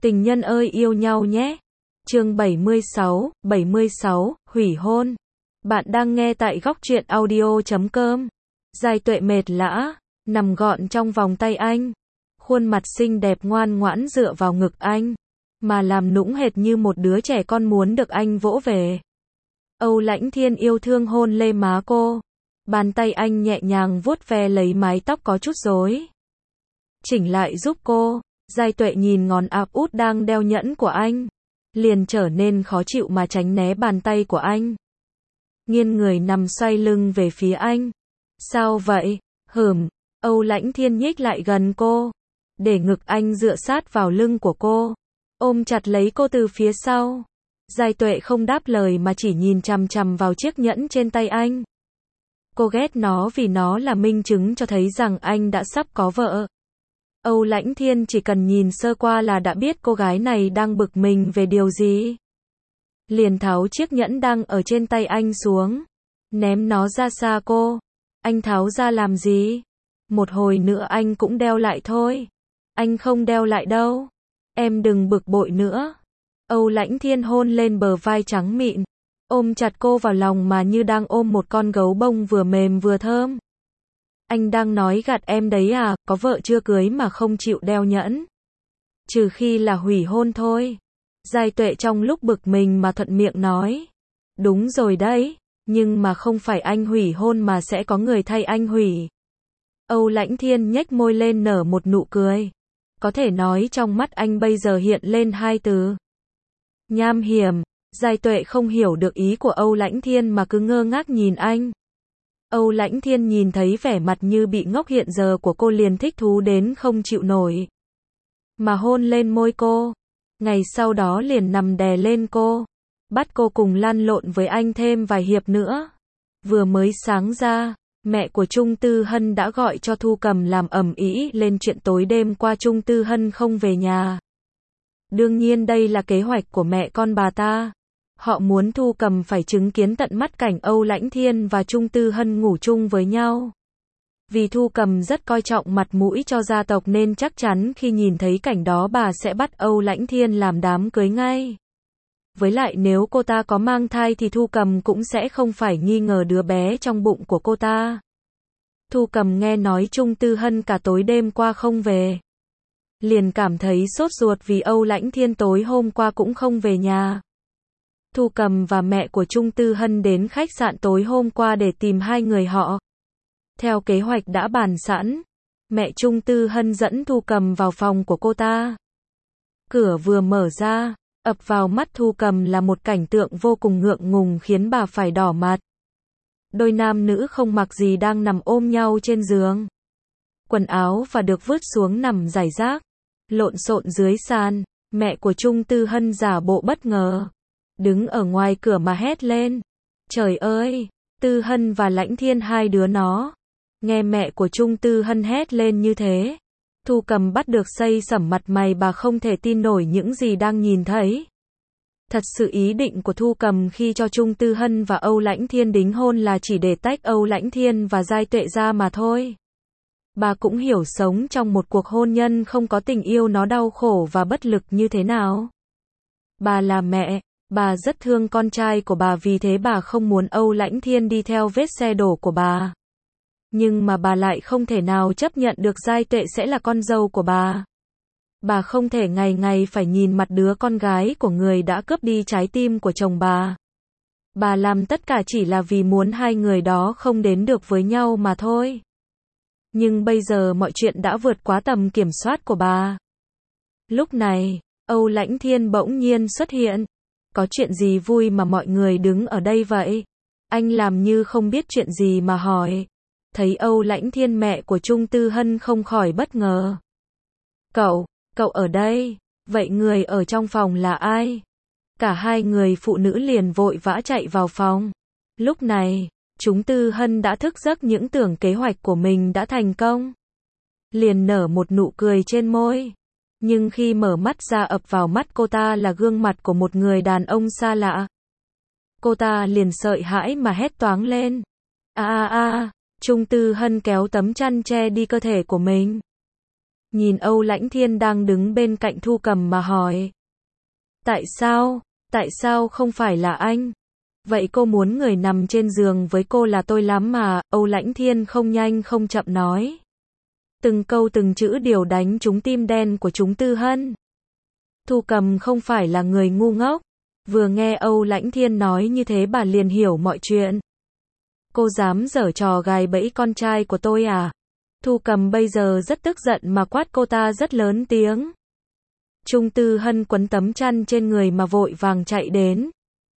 Tình nhân ơi yêu nhau nhé. Chương 76, hủy hôn. Bạn đang nghe tại góc truyện audio.com. Giai Tuệ mệt lã, nằm gọn trong vòng tay anh. Khuôn mặt xinh đẹp ngoan ngoãn dựa vào ngực anh, mà làm nũng hệt như một đứa trẻ con muốn được anh vỗ về. Âu Lãnh Thiên yêu thương hôn lên má cô. Bàn tay anh nhẹ nhàng vuốt ve lấy mái tóc có chút rối, chỉnh lại giúp cô. Giai Tuệ nhìn ngón áp út đang đeo nhẫn của anh, liền trở nên khó chịu mà tránh né bàn tay của anh. Nghiêng người nằm xoay lưng về phía anh. Sao vậy? Âu Lãnh Thiên nhích lại gần cô, để ngực anh dựa sát vào lưng của cô, ôm chặt lấy cô từ phía sau. Giai Tuệ không đáp lời mà chỉ nhìn chằm chằm vào chiếc nhẫn trên tay anh. Cô ghét nó vì nó là minh chứng cho thấy rằng anh đã sắp có vợ. Âu Lãnh Thiên chỉ cần nhìn sơ qua là đã biết cô gái này đang bực mình về điều gì. Liền tháo chiếc nhẫn đang ở trên tay anh xuống, ném nó ra xa cô. Anh tháo ra làm gì? Một hồi nữa anh cũng đeo lại thôi. Anh không đeo lại đâu. Em đừng bực bội nữa. Âu Lãnh Thiên hôn lên bờ vai trắng mịn, ôm chặt cô vào lòng mà như đang ôm một con gấu bông vừa mềm vừa thơm. Anh đang nói gạt em đấy à, có vợ chưa cưới mà không chịu đeo nhẫn. Trừ khi là hủy hôn thôi. Giai Tuệ trong lúc bực mình mà thuận miệng nói. Đúng rồi đấy, nhưng mà không phải anh hủy hôn mà sẽ có người thay anh hủy. Âu Lãnh Thiên nhếch môi lên nở một nụ cười. Có thể nói trong mắt anh bây giờ hiện lên hai từ: nham hiểm. Giai Tuệ không hiểu được ý của Âu Lãnh Thiên mà cứ ngơ ngác nhìn anh. Âu Lãnh Thiên nhìn thấy vẻ mặt như bị ngốc hiện giờ của cô liền thích thú đến không chịu nổi, mà hôn lên môi cô. Ngày sau đó liền nằm đè lên cô, bắt cô cùng lăn lộn với anh thêm vài hiệp nữa. Vừa mới sáng ra, mẹ của Trung Tư Hân đã gọi cho Thu Cầm làm ầm ĩ lên chuyện tối đêm qua Trung Tư Hân không về nhà. Đương nhiên đây là kế hoạch của mẹ con bà ta. Họ muốn Thu Cầm phải chứng kiến tận mắt cảnh Âu Lãnh Thiên và Trung Tư Hân ngủ chung với nhau. Vì Thu Cầm rất coi trọng mặt mũi cho gia tộc nên chắc chắn khi nhìn thấy cảnh đó bà sẽ bắt Âu Lãnh Thiên làm đám cưới ngay. Với lại nếu cô ta có mang thai thì Thu Cầm cũng sẽ không phải nghi ngờ đứa bé trong bụng của cô ta. Thu Cầm nghe nói Trung Tư Hân cả tối đêm qua không về, liền cảm thấy sốt ruột vì Âu Lãnh Thiên tối hôm qua cũng không về nhà. Thu Cầm và mẹ của Trung Tư Hân đến khách sạn tối hôm qua để tìm hai người họ. Theo kế hoạch đã bàn sẵn, mẹ Trung Tư Hân dẫn Thu Cầm vào phòng của cô ta. Cửa vừa mở ra, ập vào mắt Thu Cầm là một cảnh tượng vô cùng ngượng ngùng khiến bà phải đỏ mặt. Đôi nam nữ không mặc gì đang nằm ôm nhau trên giường. Quần áo và được vứt xuống nằm rải rác, lộn xộn dưới sàn. Mẹ của Trung Tư Hân giả bộ bất ngờ, đứng ở ngoài cửa mà hét lên. Trời ơi, Tư Hân và Lãnh Thiên hai đứa nó. Nghe mẹ của Trung Tư Hân hét lên như thế, Thu Cầm bắt được xây sẩm mặt mày, bà không thể tin nổi những gì đang nhìn thấy. Thật sự ý định của Thu Cầm khi cho Trung Tư Hân và Âu Lãnh Thiên đính hôn là chỉ để tách Âu Lãnh Thiên và Giai Tuệ ra mà thôi. Bà cũng hiểu sống trong một cuộc hôn nhân không có tình yêu nó đau khổ và bất lực như thế nào. Bà là mẹ, bà rất thương con trai của bà, vì thế bà không muốn Âu Lãnh Thiên đi theo vết xe đổ của bà. Nhưng mà bà lại không thể nào chấp nhận được Giai Tuệ sẽ là con dâu của bà. Bà không thể ngày ngày phải nhìn mặt đứa con gái của người đã cướp đi trái tim của chồng bà. Bà làm tất cả chỉ là vì muốn hai người đó không đến được với nhau mà thôi. Nhưng bây giờ mọi chuyện đã vượt quá tầm kiểm soát của bà. Lúc này, Âu Lãnh Thiên bỗng nhiên xuất hiện. Có chuyện gì vui mà mọi người đứng ở đây vậy? Anh làm như không biết chuyện gì mà hỏi. Thấy Âu Lãnh Thiên, mẹ của Trung Tư Hân không khỏi bất ngờ. Cậu ở đây, vậy người ở trong phòng là ai? Cả hai người phụ nữ liền vội vã chạy vào phòng. Lúc này, Trung Tư Hân đã thức giấc, những tưởng kế hoạch của mình đã thành công. Liền nở một nụ cười trên môi. Nhưng khi mở mắt ra, ập vào mắt cô ta là gương mặt của một người đàn ông xa lạ. Cô ta liền sợ hãi mà hét toáng lên. Trung Tư Hân kéo tấm chăn che đi cơ thể của mình. nhìn Âu Lãnh Thiên đang đứng bên cạnh Thu Cầm mà hỏi. Tại sao? Tại sao không phải là anh? Vậy cô muốn người nằm trên giường với cô là tôi lắm mà, Âu Lãnh Thiên không nhanh không chậm nói. Từng câu từng chữ đều đánh trúng tim đen của chúng Tư Hân. Thu Cầm không phải là người ngu ngốc. Vừa nghe Âu Lãnh Thiên nói như thế bà liền hiểu mọi chuyện. Cô dám giở trò gài bẫy con trai của tôi à? Thu Cầm bây giờ rất tức giận mà quát cô ta rất lớn tiếng. Trung Tư Hân quấn tấm chăn trên người mà vội vàng chạy đến.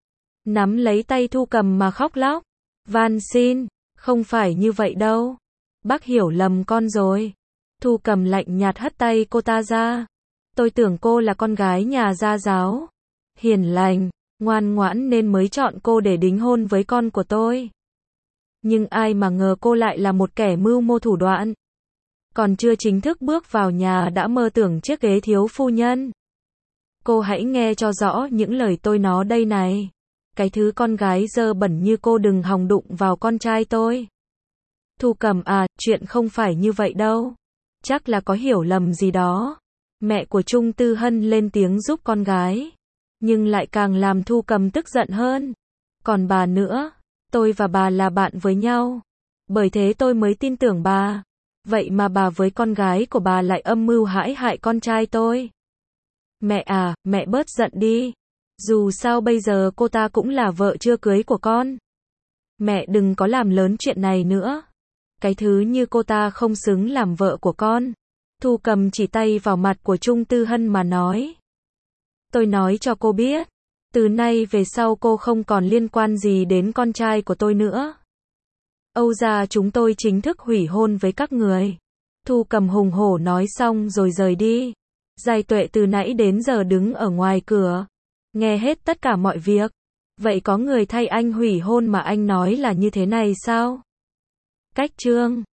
Nắm lấy tay Thu Cầm mà khóc lóc. Van xin, không phải như vậy đâu. Bác hiểu lầm con rồi. Thu Cầm lạnh nhạt hất tay cô ta ra. Tôi tưởng cô là con gái nhà gia giáo. Hiền lành, ngoan ngoãn nên mới chọn cô để đính hôn với con của tôi. Nhưng ai mà ngờ cô lại là một kẻ mưu mô thủ đoạn. Còn chưa chính thức bước vào nhà đã mơ tưởng chiếc ghế thiếu phu nhân. Cô hãy nghe cho rõ những lời tôi nói đây này. Cái thứ con gái dơ bẩn như cô đừng hòng đụng vào con trai tôi. Thu Cầm à, chuyện không phải như vậy đâu. Chắc là có hiểu lầm gì đó. Mẹ của Trung Tư Hân lên tiếng giúp con gái. Nhưng lại càng làm Thu Cầm tức giận hơn. Còn bà nữa, tôi và bà là bạn với nhau. Bởi thế tôi mới tin tưởng bà. Vậy mà bà với con gái của bà lại âm mưu hãm hại con trai tôi. Mẹ à, mẹ bớt giận đi. Dù sao bây giờ cô ta cũng là vợ chưa cưới của con. Mẹ đừng có làm lớn chuyện này nữa. Cái thứ như cô ta không xứng làm vợ của con. Thu Cầm chỉ tay vào mặt của Trung Tư Hân mà nói. Tôi nói cho cô biết. Từ nay về sau cô không còn liên quan gì đến con trai của tôi nữa. Âu gia chúng tôi chính thức hủy hôn với các người. Thu Cầm hùng hổ nói xong rồi rời đi. Giai Tuệ từ nãy đến giờ đứng ở ngoài cửa. Nghe hết tất cả mọi việc. Vậy có người thay anh hủy hôn mà anh nói là như thế này sao? Cách chương